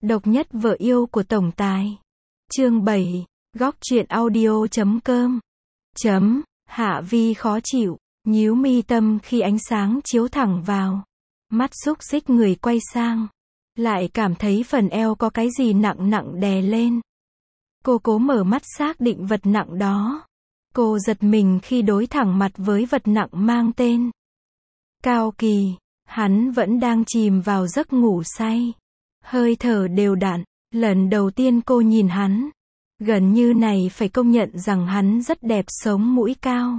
Độc nhất vợ yêu của tổng tài. Chương 7, góc truyện audio.com. Hạ Vi khó chịu, nhíu mi tâm khi ánh sáng chiếu thẳng vào. Mắt xúc xích người quay sang. Lại cảm thấy phần eo có cái gì nặng nặng đè lên. Cô cố mở mắt xác định vật nặng đó. Cô giật mình khi đối thẳng mặt với vật nặng mang tên Cao Kỳ. Hắn vẫn đang chìm vào giấc ngủ say. Hơi thở đều đặn. Lần đầu tiên cô nhìn hắn. Gần như này phải công nhận rằng hắn rất đẹp, sống mũi cao.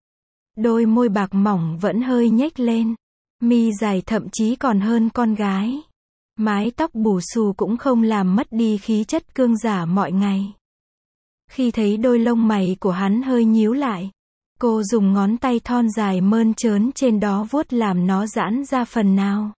Đôi môi bạc mỏng vẫn hơi nhếch lên. Mi dài thậm chí còn hơn con gái. Mái tóc bù xù cũng không làm mất đi khí chất cương giả mọi ngày. Khi thấy đôi lông mày của hắn hơi nhíu lại, cô dùng ngón tay thon dài mơn trớn trên đó vuốt làm nó giãn ra phần nào.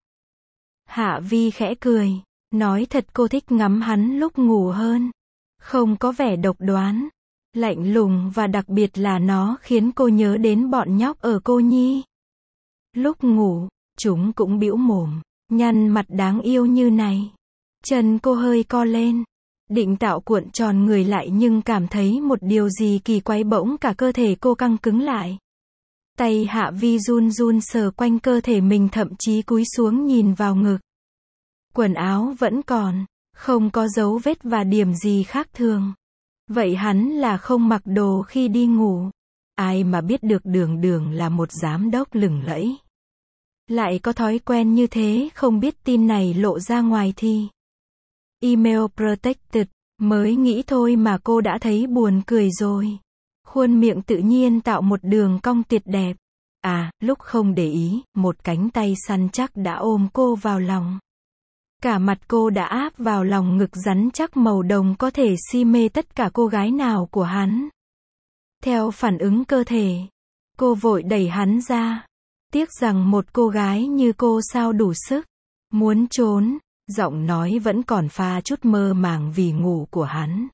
Hạ Vi khẽ cười, nói thật cô thích ngắm hắn lúc ngủ hơn. Không có vẻ độc đoán, lạnh lùng và đặc biệt là nó khiến cô nhớ đến bọn nhóc ở Cô Nhi. Lúc ngủ, chúng cũng bĩu mồm, nhăn mặt đáng yêu như này. Chân cô hơi co lên, định tạo cuộn tròn người lại nhưng cảm thấy một điều gì kỳ quái, bỗng cả cơ thể cô căng cứng lại. Tay Hạ Vi run run sờ quanh cơ thể mình, thậm chí cúi xuống nhìn vào ngực. Quần áo vẫn còn, không có dấu vết và điểm gì khác thường. Vậy hắn là không mặc đồ khi đi ngủ. Ai mà biết được Đường Đường là một giám đốc lừng lẫy. Lại có thói quen như thế, không biết tin này lộ ra ngoài thì email protected. Mới nghĩ thôi mà cô đã thấy buồn cười rồi. Khuôn miệng tự nhiên tạo một đường cong tuyệt đẹp. Lúc không để ý, một cánh tay săn chắc đã ôm cô vào lòng. Cả mặt cô đã áp vào lòng ngực rắn chắc màu đồng có thể si mê tất cả cô gái nào của hắn. Theo phản ứng cơ thể, cô vội đẩy hắn ra. Tiếc rằng một cô gái như cô sao đủ sức. Muốn trốn, giọng nói vẫn còn pha chút mơ màng vì ngủ của hắn.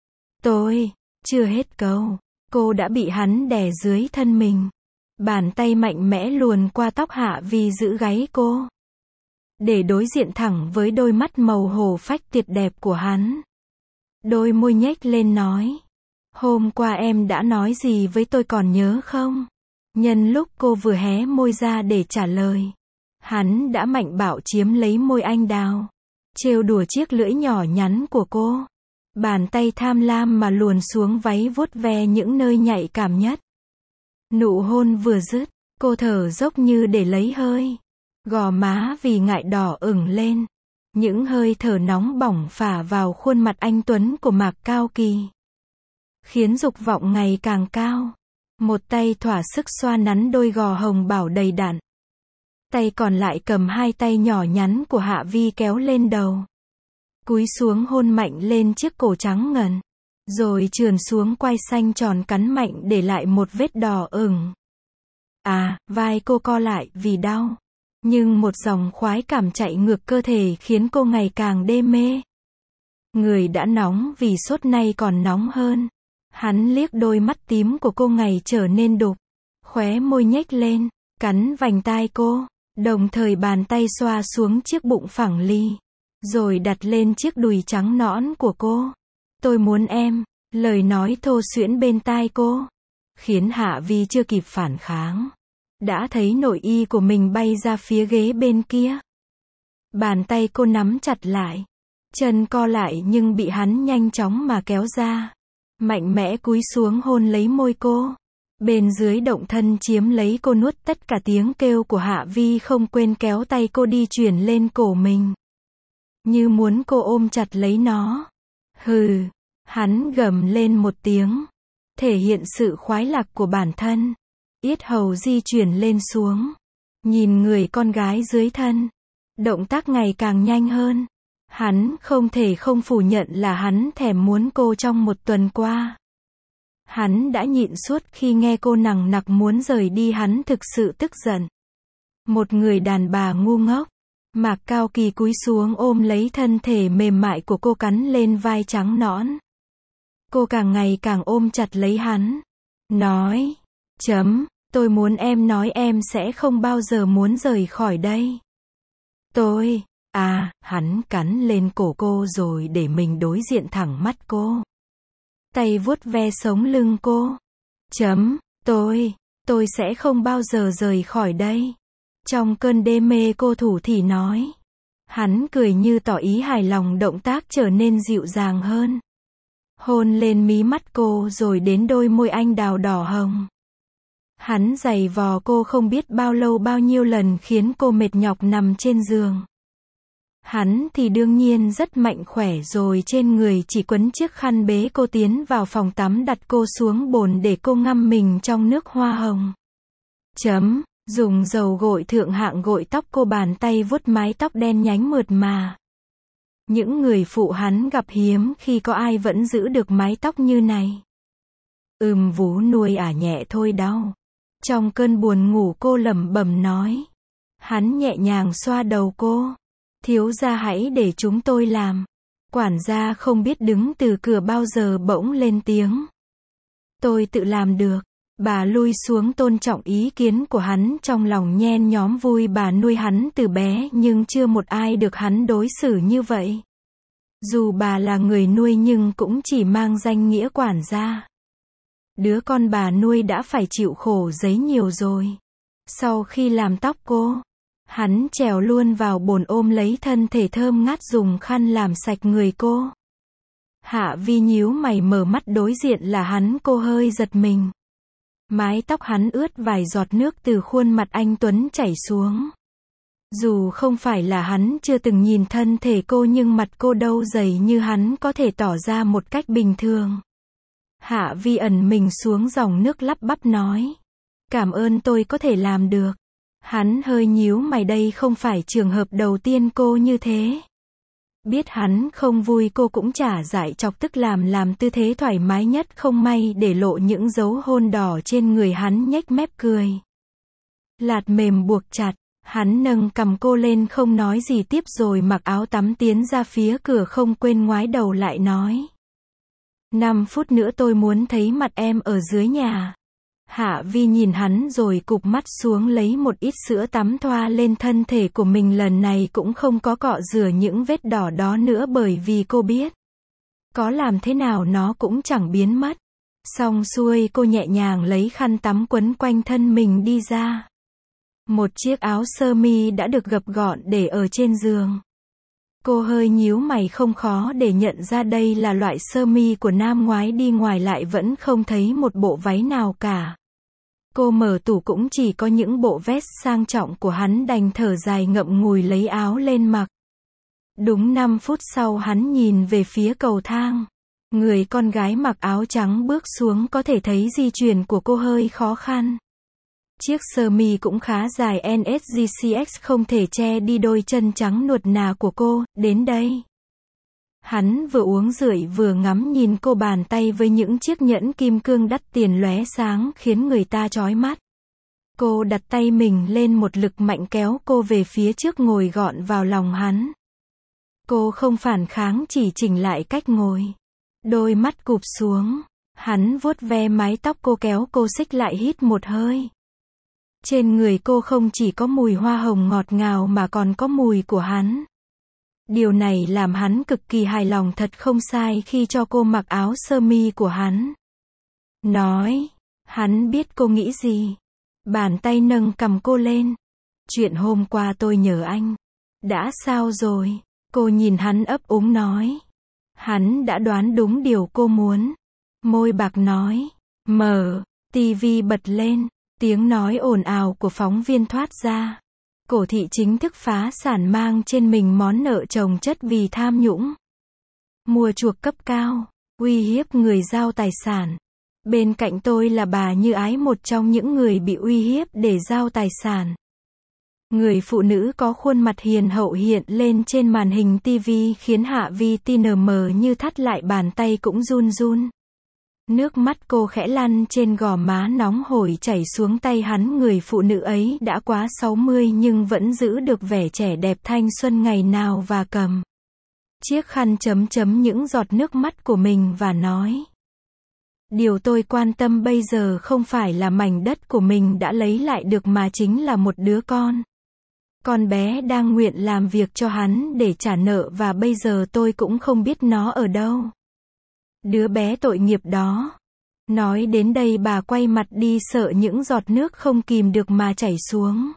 Tôi, chưa hết câu, cô đã bị hắn đè dưới thân mình. Bàn tay mạnh mẽ luồn qua tóc Hạ Vi giữ gáy cô. Để đối diện thẳng với đôi mắt màu hổ phách tuyệt đẹp của hắn. Đôi môi nhếch lên nói. Hôm qua em đã nói gì với tôi còn nhớ không? Nhân lúc cô vừa hé môi ra để trả lời, hắn đã mạnh bạo chiếm lấy môi anh đào. Trêu đùa chiếc lưỡi nhỏ nhắn của cô. Bàn tay tham lam mà luồn xuống váy vuốt ve những nơi nhạy cảm nhất. Nụ hôn vừa dứt, cô thở dốc như để lấy hơi. Gò má vì ngại đỏ ửng lên. Những hơi thở nóng bỏng phả vào khuôn mặt anh tuấn của Mạc Cao Kỳ. Khiến dục vọng ngày càng cao. Một tay thỏa sức xoa nắn đôi gò hồng bảo đầy đặn. Tay còn lại cầm hai tay nhỏ nhắn của Hạ Vi kéo lên đầu. Cúi xuống hôn mạnh lên chiếc cổ trắng ngần. Rồi trườn xuống quai xanh tròn cắn mạnh để lại một vết đỏ ửng. Vai cô co lại vì đau. Nhưng một dòng khoái cảm chạy ngược cơ thể khiến cô ngày càng đê mê. Người đã nóng vì sốt nay còn nóng hơn. Hắn liếc đôi mắt tím của cô ngày trở nên đục. Khóe môi nhếch lên, cắn vành tai cô. Đồng thời bàn tay xoa xuống chiếc bụng phẳng lì. Rồi đặt lên chiếc đùi trắng nõn của cô. Tôi muốn em. Lời nói thô suyễn bên tai cô. Khiến Hạ Vi chưa kịp phản kháng. Đã thấy nội y của mình bay ra phía ghế bên kia. Bàn tay cô nắm chặt lại. Chân co lại nhưng bị hắn nhanh chóng mà kéo ra. Mạnh mẽ cúi xuống hôn lấy môi cô. Bên dưới động thân chiếm lấy cô, nuốt tất cả tiếng kêu của Hạ Vi, không quên kéo tay cô đi chuyển lên cổ mình. Như muốn cô ôm chặt lấy nó. Hừ. Hắn gầm lên một tiếng. Thể hiện sự khoái lạc của bản thân. Yết hầu di chuyển lên xuống. Nhìn người con gái dưới thân. Động tác ngày càng nhanh hơn. Hắn không thể không phủ nhận là hắn thèm muốn cô trong một tuần qua. Hắn đã nhịn suốt khi nghe cô nằng nặc muốn rời đi, hắn thực sự tức giận. Một người đàn bà ngu ngốc. Mạc Cao Kỳ cúi xuống ôm lấy thân thể mềm mại của cô, cắn lên vai trắng nõn. Cô càng ngày càng ôm chặt lấy hắn. Nói. Tôi muốn em nói em sẽ không bao giờ muốn rời khỏi đây. Tôi. À, hắn cắn lên cổ cô rồi để mình đối diện thẳng mắt cô. Tay vuốt ve sống lưng cô. Tôi sẽ không bao giờ rời khỏi đây. Trong cơn đê mê cô thủ thỉ nói. Hắn cười như tỏ ý hài lòng, động tác trở nên dịu dàng hơn. Hôn lên mí mắt cô rồi đến đôi môi anh đào đỏ hồng. Hắn giày vò cô không biết bao lâu bao nhiêu lần khiến cô mệt nhọc nằm trên giường. Hắn thì đương nhiên rất mạnh khỏe rồi, trên người chỉ quấn chiếc khăn bế cô tiến vào phòng tắm, đặt cô xuống bồn để cô ngâm mình trong nước hoa hồng. Dùng dầu gội thượng hạng gội tóc cô, bàn tay vuốt mái tóc đen nhánh mượt mà. Những người phụ hắn gặp hiếm khi có ai vẫn giữ được mái tóc như này. Vú nuôi nhẹ thôi đau. Trong cơn buồn ngủ cô lẩm bẩm nói. Hắn nhẹ nhàng xoa đầu cô. Thiếu gia hãy để chúng tôi làm. Quản gia không biết đứng từ cửa bao giờ bỗng lên tiếng. Tôi tự làm được. Bà lui xuống tôn trọng ý kiến của hắn, trong lòng nhen nhóm vui. Bà nuôi hắn từ bé nhưng chưa một ai được hắn đối xử như vậy. Dù bà là người nuôi nhưng cũng chỉ mang danh nghĩa quản gia. Đứa con bà nuôi đã phải chịu khổ giấy nhiều rồi. Sau khi làm tóc cô, hắn trèo luôn vào bồn ôm lấy thân thể thơm ngát, dùng khăn làm sạch người cô. Hạ Vi nhíu mày mở mắt đối diện là hắn, cô hơi giật mình. Mái tóc hắn ướt, vài giọt nước từ khuôn mặt anh tuấn chảy xuống. Dù không phải là hắn chưa từng nhìn thân thể cô nhưng mặt cô đâu dày như hắn có thể tỏ ra một cách bình thường. Hạ Vi ẩn mình xuống dòng nước, lắp bắp nói. Cảm ơn, tôi có thể làm được. Hắn hơi nhíu mày, đây không phải trường hợp đầu tiên cô như thế. Biết hắn không vui cô cũng chả dại chọc tức, làm tư thế thoải mái nhất, không may để lộ những dấu hôn đỏ trên người hắn, nhếch mép cười. Lạt mềm buộc chặt, hắn nâng cằm cô lên không nói gì tiếp rồi mặc áo tắm tiến ra phía cửa, không quên ngoái đầu lại nói. 5 phút nữa tôi muốn thấy mặt em ở dưới nhà. Hạ Vi nhìn hắn rồi cụp mắt xuống lấy một ít sữa tắm thoa lên thân thể của mình, lần này cũng không có cọ rửa những vết đỏ đó nữa, bởi vì cô biết. Có làm thế nào nó cũng chẳng biến mất. Xong xuôi cô nhẹ nhàng lấy khăn tắm quấn quanh thân mình đi ra. Một chiếc áo sơ mi đã được gập gọn để ở trên giường. Cô hơi nhíu mày, không khó để nhận ra đây là loại sơ mi của nam, ngoái đi ngoài lại vẫn không thấy một bộ váy nào cả. Cô mở tủ cũng chỉ có những bộ vest sang trọng của hắn, đành thở dài ngậm ngùi lấy áo lên mặc. Đúng 5 phút sau hắn nhìn về phía cầu thang. Người con gái mặc áo trắng bước xuống, có thể thấy di chuyển của cô hơi khó khăn. Chiếc sơ mi cũng khá dài, NSGCX không thể che đi đôi chân trắng nuột nà của cô. Đến đây. Hắn vừa uống rượu vừa ngắm nhìn cô, bàn tay với những chiếc nhẫn kim cương đắt tiền lóe sáng khiến người ta chói mắt. Cô đặt tay mình lên, một lực mạnh kéo cô về phía trước, ngồi gọn vào lòng hắn. Cô không phản kháng, chỉ chỉnh lại cách ngồi. Đôi mắt cụp xuống. Hắn vuốt ve mái tóc cô, kéo cô xích lại, hít một hơi. Trên người cô không chỉ có mùi hoa hồng ngọt ngào mà còn có mùi của hắn. Điều này làm hắn cực kỳ hài lòng, thật không sai khi cho cô mặc áo sơ mi của hắn. Nói, hắn biết cô nghĩ gì. Bàn tay nâng cằm cô lên. Chuyện hôm qua tôi nhờ anh. Đã sao rồi? Cô nhìn hắn ấp úng nói. Hắn đã đoán đúng điều cô muốn. Môi bạc nói. Mở, tivi bật lên. Tiếng nói ồn ào của phóng viên thoát ra. Cổ thị chính thức phá sản, mang trên mình món nợ chồng chất vì tham nhũng. Mua chuộc cấp cao, uy hiếp người giao tài sản. Bên cạnh tôi là bà Như Ái, một trong những người bị uy hiếp để giao tài sản. Người phụ nữ có khuôn mặt hiền hậu hiện lên trên màn hình TV khiến Hạ Vi tin mờ như thắt lại, bàn tay cũng run run. Nước mắt cô khẽ lăn trên gò má nóng hổi chảy xuống tay hắn. Người phụ nữ ấy đã quá 60 nhưng vẫn giữ được vẻ trẻ đẹp thanh xuân ngày nào, và cầm chiếc khăn chấm những giọt nước mắt của mình và nói. Điều tôi quan tâm bây giờ không phải là mảnh đất của mình đã lấy lại được mà chính là một đứa con. Con bé đang nguyện làm việc cho hắn để trả nợ và bây giờ tôi cũng không biết nó ở đâu. Đứa bé tội nghiệp đó. Nói đến đây bà quay mặt đi sợ những giọt nước không kìm được mà chảy xuống.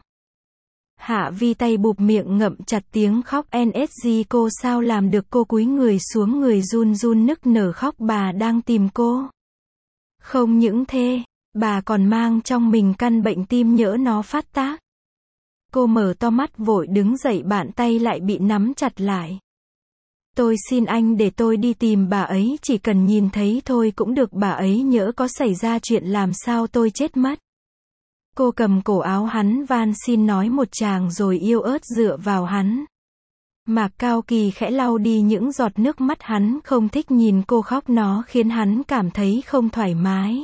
Hạ Vi tay bụp miệng ngậm chặt tiếng khóc NSG cô sao làm được cô cúi người xuống người run run nức nở khóc bà đang tìm cô. Không những thế, bà còn mang trong mình căn bệnh tim nhỡ nó phát tác. Cô mở to mắt vội đứng dậy bàn tay lại bị nắm chặt lại. Tôi xin anh để tôi đi tìm bà ấy chỉ cần nhìn thấy thôi cũng được bà ấy nhỡ có xảy ra chuyện làm sao tôi chết mất. Cô cầm cổ áo hắn van xin nói một tràng rồi yếu ớt dựa vào hắn. Mạc Cao Kỳ khẽ lau đi những giọt nước mắt hắn không thích nhìn cô khóc nó khiến hắn cảm thấy không thoải mái.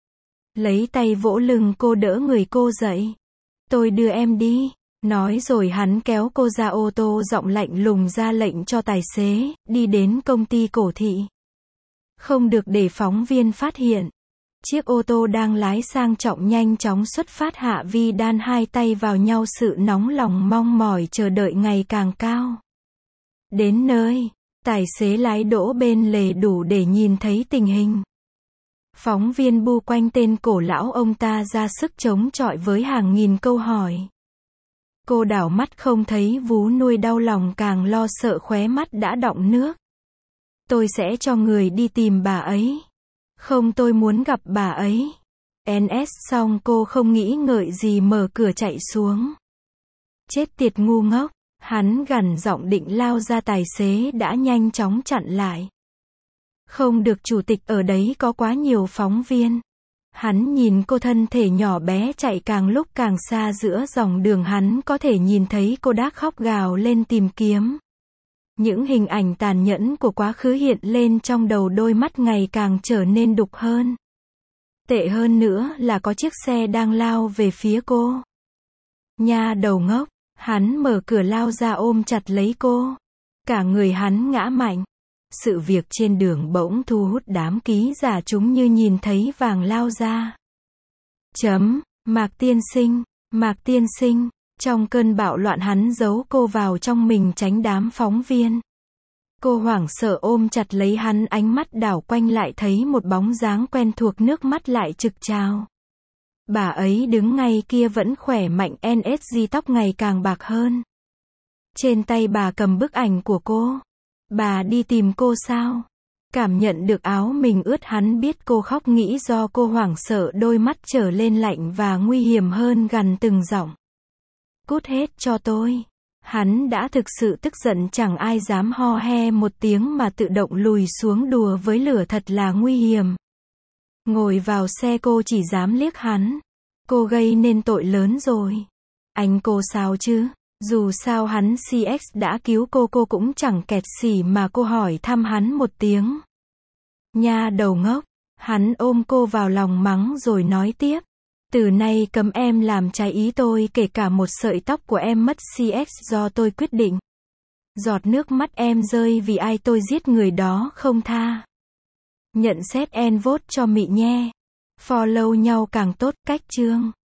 Lấy tay vỗ lưng cô đỡ người cô dậy. Tôi đưa em đi. Nói rồi hắn kéo cô ra ô tô giọng lạnh lùng ra lệnh cho tài xế, đi đến công ty Cổ Thị. Không được để phóng viên phát hiện. Chiếc ô tô đang lái sang trọng nhanh chóng xuất phát Hạ Vi đan hai tay vào nhau sự nóng lòng mong mỏi chờ đợi ngày càng cao. Đến nơi, tài xế lái đỗ bên lề đủ để nhìn thấy tình hình. Phóng viên bu quanh tên cổ lão ông ta ra sức chống chọi với hàng nghìn câu hỏi. Cô đảo mắt không thấy vú nuôi đau lòng càng lo sợ khóe mắt đã đọng nước. Tôi sẽ cho người đi tìm bà ấy. Không tôi muốn gặp bà ấy. NS xong cô không nghĩ ngợi gì mở cửa chạy xuống. Chết tiệt ngu ngốc. Hắn gằn giọng định lao ra tài xế đã nhanh chóng chặn lại. Không được chủ tịch ở đấy có quá nhiều phóng viên. Hắn nhìn cô thân thể nhỏ bé chạy càng lúc càng xa giữa dòng đường hắn có thể nhìn thấy cô đã khóc gào lên tìm kiếm. Những hình ảnh tàn nhẫn của quá khứ hiện lên trong đầu đôi mắt ngày càng trở nên đục hơn. Tệ hơn nữa là có chiếc xe đang lao về phía cô. Nha đầu ngốc, hắn mở cửa lao ra ôm chặt lấy cô. Cả người hắn ngã mạnh. Sự việc trên đường bỗng thu hút đám ký giả chúng như nhìn thấy vàng lao ra. Mạc tiên sinh, trong cơn bạo loạn hắn giấu cô vào trong mình tránh đám phóng viên. Cô hoảng sợ ôm chặt lấy hắn ánh mắt đảo quanh lại thấy một bóng dáng quen thuộc nước mắt lại trực trào. Bà ấy đứng ngay kia vẫn khỏe mạnh NSG tóc ngày càng bạc hơn. Trên tay bà cầm bức ảnh của cô. Bà đi tìm cô sao? Cảm nhận được áo mình ướt hắn biết cô khóc nghĩ do cô hoảng sợ đôi mắt trở lên lạnh và nguy hiểm hơn gằn từng giọng. Cút hết cho tôi. Hắn đã thực sự tức giận chẳng ai dám ho he một tiếng mà tự động lùi xuống đùa với lửa thật là nguy hiểm. Ngồi vào xe cô chỉ dám liếc hắn. Cô gây nên tội lớn rồi. Anh cô sao chứ? Dù sao hắn CX đã cứu cô cũng chẳng kẹt xỉ mà cô hỏi thăm hắn một tiếng. Nha đầu ngốc. Hắn ôm cô vào lòng mắng rồi nói tiếp. Từ nay cấm em làm trái ý tôi kể cả một sợi tóc của em mất CX do tôi quyết định. Giọt nước mắt em rơi vì ai tôi giết người đó không tha. Nhận xét and vote cho Mị nhé. Follow nhau càng tốt cách chương.